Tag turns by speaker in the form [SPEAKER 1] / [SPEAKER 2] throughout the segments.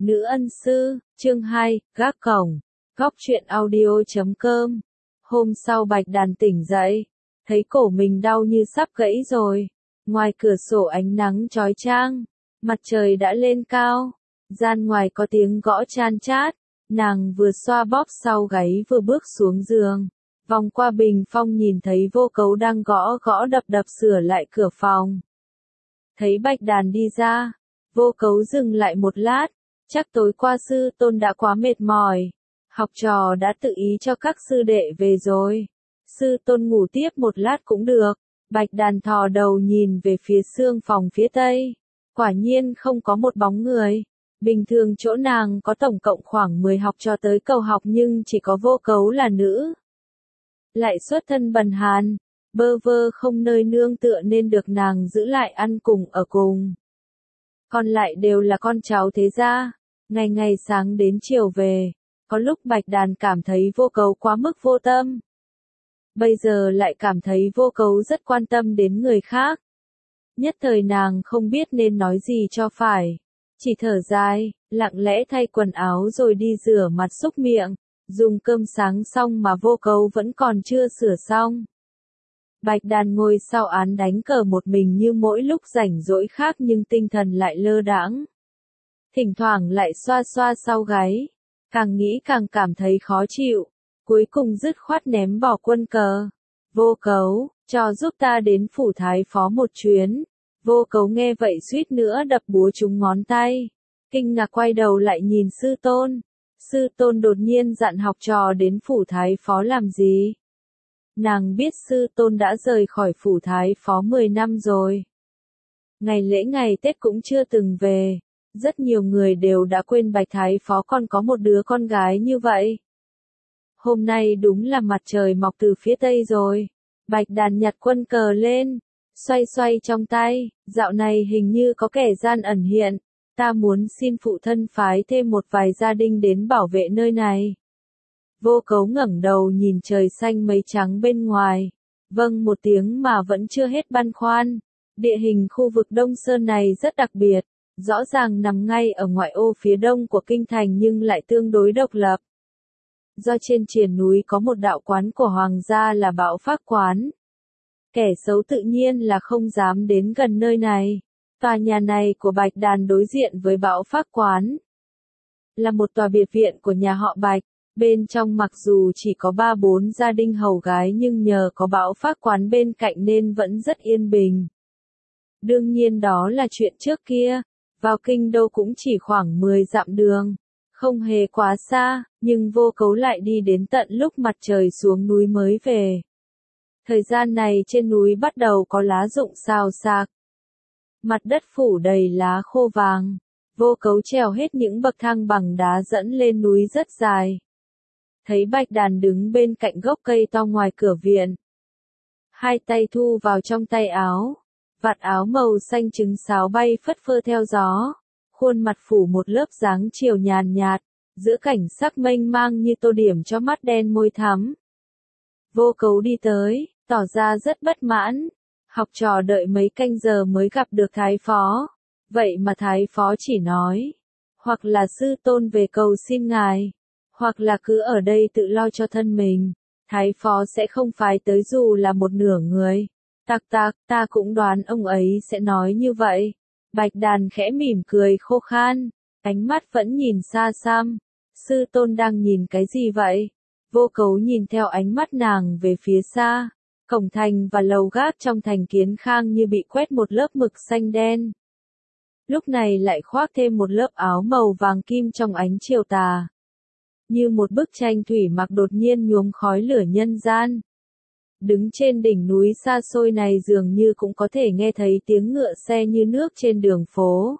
[SPEAKER 1] Nữ ân sư, chương 2, gác cổng, góc truyện audio.com. Hôm sau Bạch Đàn tỉnh dậy, thấy cổ mình đau như sắp gãy rồi. Ngoài cửa sổ ánh nắng chói chang, mặt trời đã lên cao, gian ngoài có tiếng gõ chan chát. Nàng vừa xoa bóp sau gáy vừa bước xuống giường, vòng qua bình phong nhìn thấy Vô Cấu đang gõ gõ đập đập sửa lại cửa phòng. Thấy Bạch Đàn đi ra, Vô Cấu dừng lại một lát, chắc tối qua sư tôn đã quá mệt mỏi, học trò đã tự ý cho các sư đệ về rồi. Sư tôn ngủ tiếp một lát cũng được. Bạch Đàn thò đầu nhìn về phía xương phòng phía tây, quả nhiên không có một bóng người. Bình thường chỗ nàng có tổng cộng khoảng 10 học trò tới cầu học nhưng chỉ có Vô Cấu là nữ. Lại xuất thân bần hàn, bơ vơ không nơi nương tựa nên được nàng giữ lại ăn cùng ở cùng. Còn lại đều là con cháu thế gia, ngày ngày sáng đến chiều về, có lúc Bạch Đàn cảm thấy Vô Cấu quá mức vô tâm. Bây giờ lại cảm thấy Vô Cấu rất quan tâm đến người khác. Nhất thời nàng không biết nên nói gì cho phải. Chỉ thở dài, lặng lẽ thay quần áo rồi đi rửa mặt súc miệng, dùng cơm sáng xong mà Vô Cấu vẫn còn chưa sửa xong. Bạch Đàn ngồi sau án đánh cờ một mình như mỗi lúc rảnh rỗi khác nhưng tinh thần lại lơ đãng. Thỉnh thoảng lại xoa xoa sau gáy, càng nghĩ càng cảm thấy khó chịu, cuối cùng dứt khoát ném bỏ quân cờ. Vô Cấu, cho giúp ta đến phủ thái phó một chuyến. Vô Cấu nghe vậy suýt nữa đập búa trúng ngón tay, kinh ngạc quay đầu lại nhìn sư tôn. Sư tôn đột nhiên dặn học trò đến phủ thái phó làm gì? Nàng biết sư tôn đã rời khỏi phủ thái phó 10 năm rồi. Ngày lễ ngày Tết cũng chưa từng về, rất nhiều người đều đã quên Bạch thái phó còn có một đứa con gái như vậy. Hôm nay đúng là mặt trời mọc từ phía tây rồi. Bạch Đàn nhặt quân cờ lên, xoay xoay trong tay, dạo này hình như có kẻ gian ẩn hiện, ta muốn xin phụ thân phái thêm một vài gia đình đến bảo vệ nơi này. Vô Cấu ngẩng đầu nhìn trời xanh mây trắng bên ngoài, vâng một tiếng mà vẫn chưa hết băn khoăn. Địa hình khu vực Đông Sơn này rất đặc biệt, rõ ràng nằm ngay ở ngoại ô phía đông của kinh thành nhưng lại tương đối độc lập. Do trên triền núi có một đạo quán của hoàng gia là Bão Phác Quán. Kẻ xấu tự nhiên là không dám đến gần nơi này. Tòa nhà này của Bạch Đàn đối diện với Bão Phác Quán là một tòa biệt viện của nhà họ Bạch. Bên trong mặc dù chỉ có 3-4 gia đình hầu gái nhưng nhờ có Bão Phác Quán bên cạnh nên vẫn rất yên bình. Đương nhiên đó là chuyện trước kia, vào kinh đô cũng chỉ khoảng 10 dặm đường, không hề quá xa, nhưng Vô Cấu lại đi đến tận lúc mặt trời xuống núi mới về. Thời gian này trên núi bắt đầu có lá rụng xào xạc. Mặt đất phủ đầy lá khô vàng. Vô Cấu trèo hết những bậc thang bằng đá dẫn lên núi rất dài. Thấy Bạch Đàn đứng bên cạnh gốc cây to ngoài cửa viện. Hai tay thu vào trong tay áo. Vạt áo màu xanh trứng sáo bay phất phơ theo gió. Khuôn mặt phủ một lớp dáng chiều nhàn nhạt. Giữa cảnh sắc mênh mang như tô điểm cho mắt đen môi thắm. Vô Cấu đi tới, tỏ ra rất bất mãn. Học trò đợi mấy canh giờ mới gặp được thái phó. Vậy mà thái phó chỉ nói, hoặc là sư tôn về cầu xin ngài, hoặc là cứ ở đây tự lo cho thân mình. Thái phó sẽ không phái tới dù là một nửa người. Tặc tặc, ta cũng đoán ông ấy sẽ nói như vậy. Bạch Đàn khẽ mỉm cười khô khan, ánh mắt vẫn nhìn xa xăm. Sư tôn đang nhìn cái gì vậy? Vô Cấu nhìn theo ánh mắt nàng về phía xa. Cổng thành và lầu gác trong thành Kiến Khang như bị quét một lớp mực xanh đen. Lúc này lại khoác thêm một lớp áo màu vàng kim trong ánh chiều tà. Như một bức tranh thủy mặc đột nhiên nhuốm khói lửa nhân gian. Đứng trên đỉnh núi xa xôi này dường như cũng có thể nghe thấy tiếng ngựa xe như nước trên đường phố.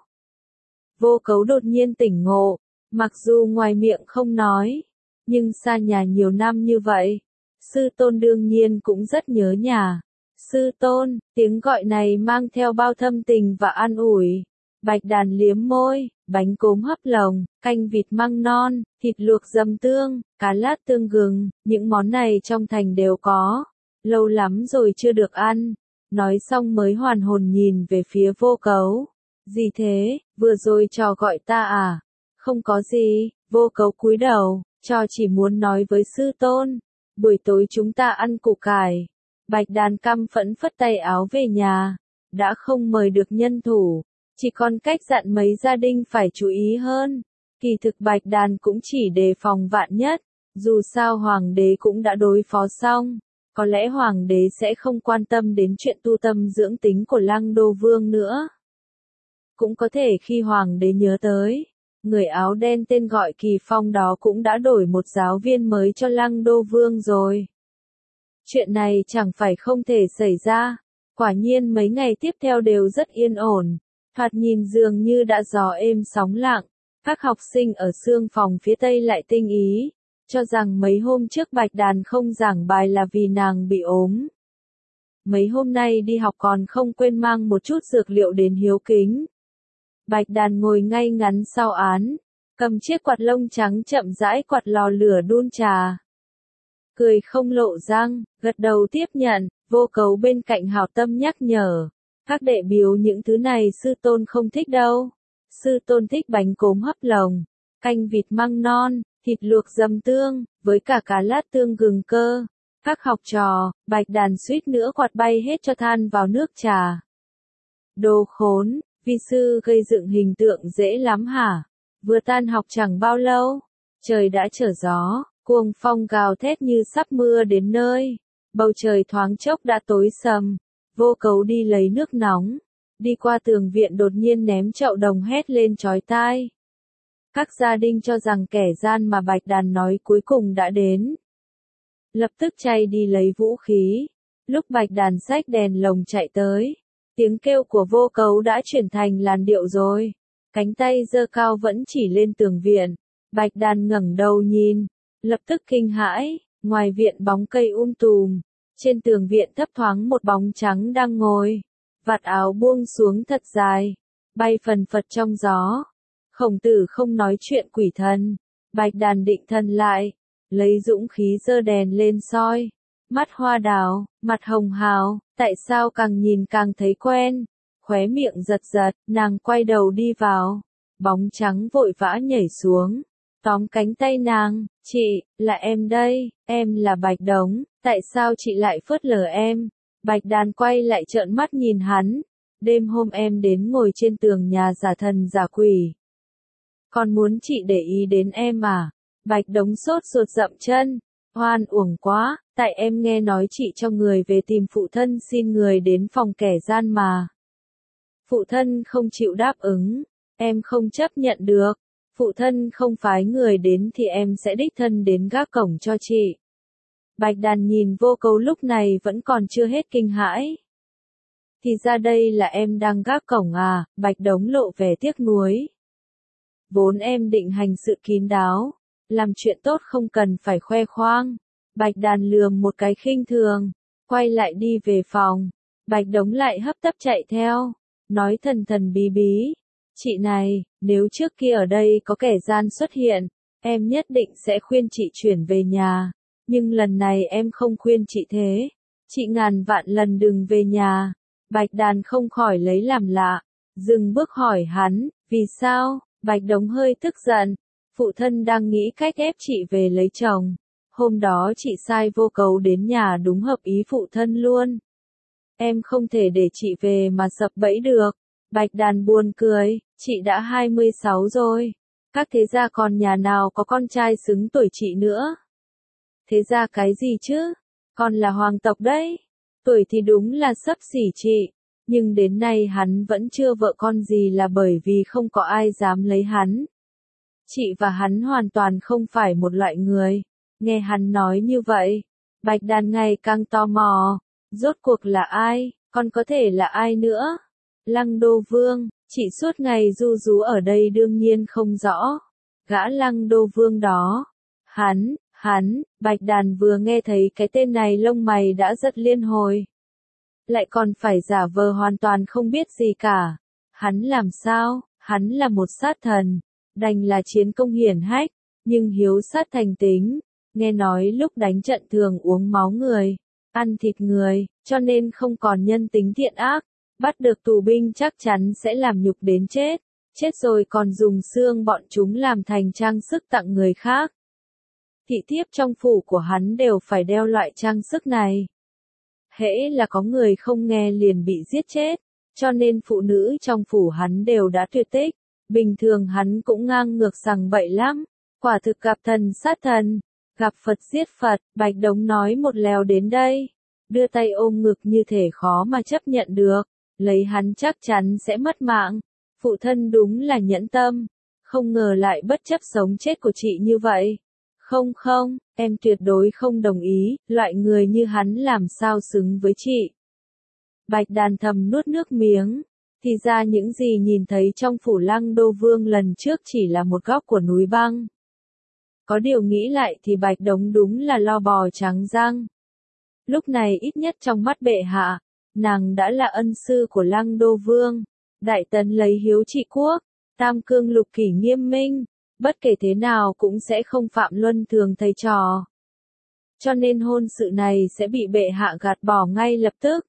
[SPEAKER 1] Vô Cấu đột nhiên tỉnh ngộ, mặc dù ngoài miệng không nói, nhưng xa nhà nhiều năm như vậy. Sư tôn đương nhiên cũng rất nhớ nhà. Sư tôn, tiếng gọi này mang theo bao thâm tình và an ủi. Bạch Đàn liếm môi, bánh cốm hấp lồng, canh vịt măng non, thịt luộc dầm tương, cá lát tương gừng, những món này trong thành đều có. Lâu lắm rồi chưa được ăn. Nói xong mới hoàn hồn nhìn về phía Vô Cấu. Gì thế, vừa rồi trò gọi ta à? Không có gì, Vô Cấu cúi đầu, cho chỉ muốn nói với sư tôn. Buổi tối chúng ta ăn củ cải. Bạch Đàn căm phẫn phất tay áo về nhà. Đã không mời được nhân thủ. Chỉ còn cách dặn mấy gia đình phải chú ý hơn. Kỳ thực Bạch Đàn cũng chỉ đề phòng vạn nhất. Dù sao hoàng đế cũng đã đối phó xong. Có lẽ hoàng đế sẽ không quan tâm đến chuyện tu tâm dưỡng tính của Lăng Đô Vương nữa. Cũng có thể khi hoàng đế nhớ tới, người áo đen tên gọi Kỳ Phong đó cũng đã đổi một giáo viên mới cho Lăng Đô Vương rồi. Chuyện này chẳng phải không thể xảy ra. Quả nhiên mấy ngày tiếp theo đều rất yên ổn. Thoạt nhìn dường như đã gió êm sóng lặng. Các học sinh ở xương phòng phía Tây lại tinh ý, cho rằng mấy hôm trước Bạch Đàn không giảng bài là vì nàng bị ốm. Mấy hôm nay đi học còn không quên mang một chút dược liệu đến hiếu kính. Bạch Đàn ngồi ngay ngắn sau án, cầm chiếc quạt lông trắng chậm rãi quạt lò lửa đun trà. Cười không lộ răng, gật đầu tiếp nhận, Vô Cấu bên cạnh hảo tâm nhắc nhở. Các đệ biếu những thứ này sư tôn không thích đâu. Sư tôn thích bánh cốm hấp lồng, canh vịt măng non, thịt luộc dầm tương, với cả cá lát tương gừng cơ. Các học trò, Bạch Đàn suýt nữa quạt bay hết cho than vào nước trà. Đồ khốn, vi sư gây dựng hình tượng dễ lắm hả? Vừa tan học chẳng bao lâu, trời đã trở gió, cuồng phong gào thét như sắp mưa đến nơi. Bầu trời thoáng chốc đã tối sầm. Vô Cấu đi lấy nước nóng, đi qua tường viện đột nhiên ném chậu đồng hét lên chói tai. Các gia đình cho rằng kẻ gian mà Bạch Đàn nói cuối cùng đã đến. Lập tức chạy đi lấy vũ khí. Lúc Bạch Đàn xách đèn lồng chạy tới, tiếng kêu của Vô Cấu đã chuyển thành làn điệu rồi. Cánh tay giơ cao vẫn chỉ lên tường viện. Bạch Đàn ngẩng đầu nhìn, lập tức kinh hãi, ngoài viện bóng cây tùm. Trên tường viện thấp thoáng một bóng trắng đang ngồi. Vạt áo buông xuống thật dài, bay phần phật trong gió. Khổng Tử không nói chuyện quỷ thần. Bạch Đàn định thần lại, lấy dũng khí giơ đèn lên soi. Mắt hoa đào, mặt hồng hào, tại sao càng nhìn càng thấy quen. Khóe miệng giật giật, nàng quay đầu đi vào. Bóng trắng vội vã nhảy xuống, tóm cánh tay nàng. Chị, là em đây, em là Bạch Đống, tại sao chị lại phớt lờ em? Bạch Đàn quay lại trợn mắt nhìn hắn. Đêm hôm em đến ngồi trên tường nhà giả thần giả quỷ. Còn muốn chị để ý đến em à? Bạch Đống sốt ruột dậm chân. Hoan uổng quá, tại em nghe nói chị cho người về tìm phụ thân xin người đến phòng kẻ gian mà. Phụ thân không chịu đáp ứng, em không chấp nhận được. Phụ thân không phái người đến thì em sẽ đích thân đến gác cổng cho chị. Bạch Đàn nhìn Vô Cấu lúc này vẫn còn chưa hết kinh hãi. Thì ra đây là em đang gác cổng à? Bạch Đống lộ vẻ tiếc nuối. Vốn em định hành sự kín đáo, làm chuyện tốt không cần phải khoe khoang. Bạch Đàn lườm một cái khinh thường, quay lại đi về phòng. Bạch Đống lại hấp tấp chạy theo, nói thần thần bí bí. Chị này, nếu trước kia ở đây có kẻ gian xuất hiện, em nhất định sẽ khuyên chị chuyển về nhà. Nhưng lần này em không khuyên chị thế. Chị ngàn vạn lần đừng về nhà. Bạch Đàn không khỏi lấy làm lạ, dừng bước hỏi hắn, vì sao? Bạch Đống hơi tức giận. Phụ thân đang nghĩ cách ép chị về lấy chồng. Hôm đó chị sai Vô Cấu đến nhà đúng hợp ý phụ thân luôn. Em không thể để chị về mà sập bẫy được. Bạch Đàn buồn cười, chị đã 26 rồi. Các thế gia còn nhà nào có con trai xứng tuổi chị nữa. Thế gia cái gì chứ? Con là hoàng tộc đấy. Tuổi thì đúng là xấp xỉ chị. Nhưng đến nay hắn vẫn chưa vợ con gì là bởi vì không có ai dám lấy hắn. Chị và hắn hoàn toàn không phải một loại người. Nghe hắn nói như vậy, Bạch Đàn ngày càng tò mò. Rốt cuộc là ai? Còn có thể là ai nữa? Lăng Đô Vương, chị suốt ngày ru rú ở đây đương nhiên không rõ. Gã Lăng Đô Vương đó. Hắn, Bạch Đàn vừa nghe thấy cái tên này lông mày đã giật liên hồi. Lại còn phải giả vờ hoàn toàn không biết gì cả. Hắn làm sao? Hắn là một sát thần. Đành là chiến công hiển hách, nhưng hiếu sát thành tính. Nghe nói lúc đánh trận thường uống máu người, ăn thịt người, cho nên không còn nhân tính thiện ác. Bắt được tù binh chắc chắn sẽ làm nhục đến chết. chết rồi còn dùng xương bọn chúng làm thành trang sức tặng người khác. Thị thiếp trong phủ của hắn đều phải đeo loại trang sức này. Hễ là có người không nghe liền bị giết chết, cho nên phụ nữ trong phủ hắn đều đã tuyệt tích. Bình thường hắn cũng ngang ngược sằng bậy lắm, quả thực gặp thần sát thần, gặp Phật giết Phật. Bạch Đống nói một lèo đến đây, đưa tay ôm ngực như thể khó mà chấp nhận được, lấy hắn chắc chắn sẽ mất mạng. Phụ thân đúng là nhẫn tâm, không ngờ lại bất chấp sống chết của chị như vậy. Không không, em tuyệt đối không đồng ý, loại người như hắn làm sao xứng với chị. Bạch Đàn thầm nuốt nước miếng, thì ra những gì nhìn thấy trong phủ Lăng Đô Vương lần trước chỉ là một góc của núi băng. Có điều nghĩ lại thì Bạch Đống đúng là lo bò trắng răng. Lúc này ít nhất trong mắt bệ hạ, nàng đã là ân sư của Lăng Đô Vương, đại tấn lấy hiếu trị quốc, tam cương lục kỷ nghiêm minh, bất kể thế nào cũng sẽ không phạm luân thường thầy trò. Cho nên hôn sự này sẽ bị bệ hạ gạt bỏ ngay lập tức.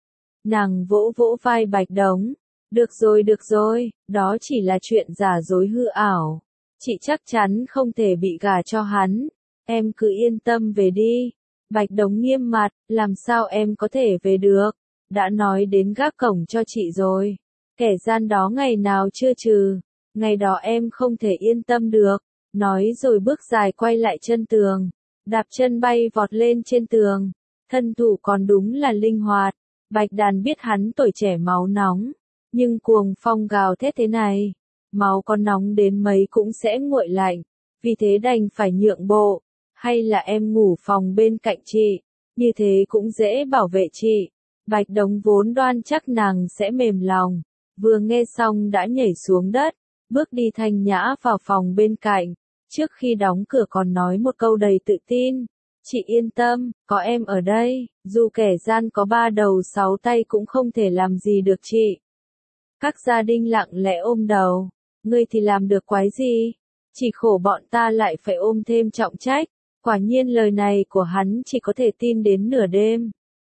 [SPEAKER 1] Nàng vỗ vỗ vai Bạch Đống, được rồi, đó chỉ là chuyện giả dối hư ảo. Chị chắc chắn không thể bị gả cho hắn, em cứ yên tâm về đi. Bạch Đống nghiêm mặt, làm sao em có thể về được, đã nói đến gác cổng cho chị rồi. Kẻ gian đó ngày nào chưa trừ, ngày đó em không thể yên tâm được. Nói rồi bước dài quay lại chân tường, đạp chân bay vọt lên trên tường, thân thủ còn đúng là linh hoạt. Bạch Đàn biết hắn tuổi trẻ máu nóng, nhưng cuồng phong gào thét thế này, máu có nóng đến mấy cũng sẽ nguội lạnh, vì thế đành phải nhượng bộ. Hay là em ngủ phòng bên cạnh chị, như thế cũng dễ bảo vệ chị. Bạch Đống vốn đoan chắc nàng sẽ mềm lòng, vừa nghe xong đã nhảy xuống đất, bước đi thanh nhã vào phòng bên cạnh, trước khi đóng cửa còn nói một câu đầy tự tin. Chị yên tâm, có em ở đây, dù kẻ gian có 3 đầu 6 tay cũng không thể làm gì được chị. Các gia đình lặng lẽ ôm đầu, ngươi thì làm được quái gì, chỉ khổ bọn ta lại phải ôm thêm trọng trách. Quả nhiên lời này của hắn chỉ có thể tin đến nửa đêm.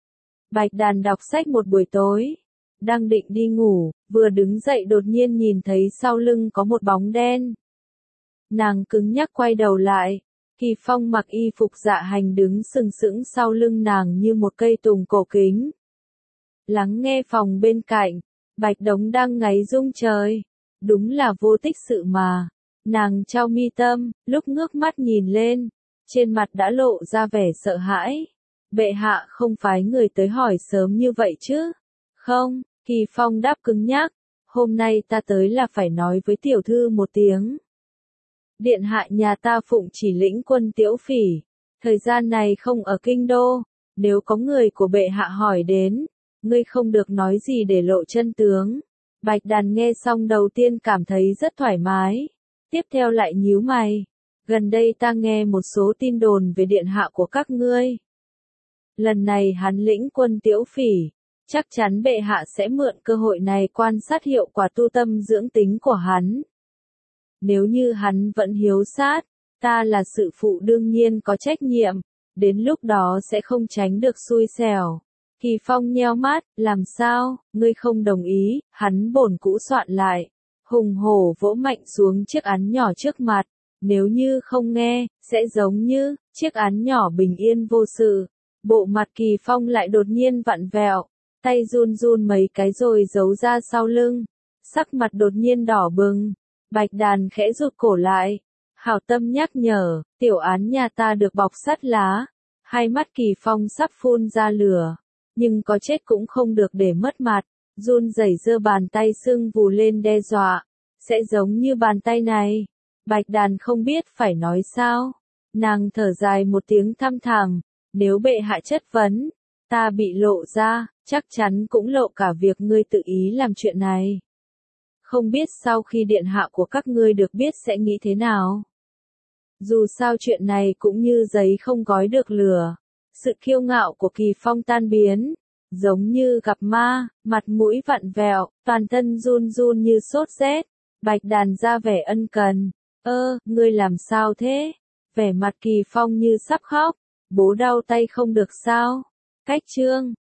[SPEAKER 1] Bạch Đàn đọc sách một buổi tối, đang định đi ngủ, vừa đứng dậy đột nhiên nhìn thấy sau lưng có một bóng đen. Nàng cứng nhắc quay đầu lại, Kỳ Phong mặc y phục dạ hành đứng sừng sững sau lưng nàng như một cây tùng cổ kính. Lắng nghe phòng bên cạnh, Bạch Đống đang ngáy rung trời, đúng là vô tích sự mà. Nàng trao mi tâm, lúc ngước mắt nhìn lên, trên mặt đã lộ ra vẻ sợ hãi. Bệ hạ không phái người tới hỏi sớm như vậy chứ? Không, Kỳ Phong đáp cứng nhắc, hôm nay ta tới là phải nói với tiểu thư một tiếng. Điện hạ nhà ta phụng chỉ lĩnh quân Tiễu Phỉ, thời gian này không ở kinh đô, nếu có người của bệ hạ hỏi đến, ngươi không được nói gì để lộ chân tướng. Bạch Đàn nghe xong đầu tiên cảm thấy rất thoải mái, tiếp theo lại nhíu mày. Gần đây ta nghe một số tin đồn về điện hạ của các ngươi. Lần này hắn lĩnh quân Tiễu Phỉ, chắc chắn bệ hạ sẽ mượn cơ hội này quan sát hiệu quả tu tâm dưỡng tính của hắn. Nếu như hắn vẫn hiếu sát, ta là sự phụ đương nhiên có trách nhiệm, đến lúc đó sẽ không tránh được xui xẻo. Kỳ Phong nheo mắt, làm sao, ngươi không đồng ý, hắn bổn cũ soạn lại, hùng hổ vỗ mạnh xuống chiếc án nhỏ trước mặt. Nếu như không nghe, sẽ giống như chiếc án nhỏ bình yên vô sự. Bộ mặt Kỳ Phong lại đột nhiên vặn vẹo, tay run run mấy cái rồi giấu ra sau lưng. Sắc mặt đột nhiên đỏ bừng, Bạch Đàn khẽ rụt cổ lại. Hảo tâm nhắc nhở, tiểu án nhà ta được bọc sắt lá. Hai mắt Kỳ Phong sắp phun ra lửa, nhưng có chết cũng không được để mất mặt. Run rẩy giơ bàn tay sưng vù lên đe dọa, sẽ giống như bàn tay này. Bạch Đàn không biết phải nói sao. Nàng thở dài một tiếng thăm thẳm, nếu bệ hạ chất vấn, ta bị lộ ra, chắc chắn cũng lộ cả việc ngươi tự ý làm chuyện này. Không biết sau khi điện hạ của các ngươi được biết sẽ nghĩ thế nào. Dù sao chuyện này cũng như giấy không gói được lửa. Sự kiêu ngạo của Kỳ Phong tan biến, giống như gặp ma, mặt mũi vặn vẹo, toàn thân run run như sốt rét. Bạch Đàn ra vẻ ân cần. Ngươi làm sao thế? Vẻ mặt Kỳ Phong như sắp khóc. Bố đau tay không được sao? Cách chương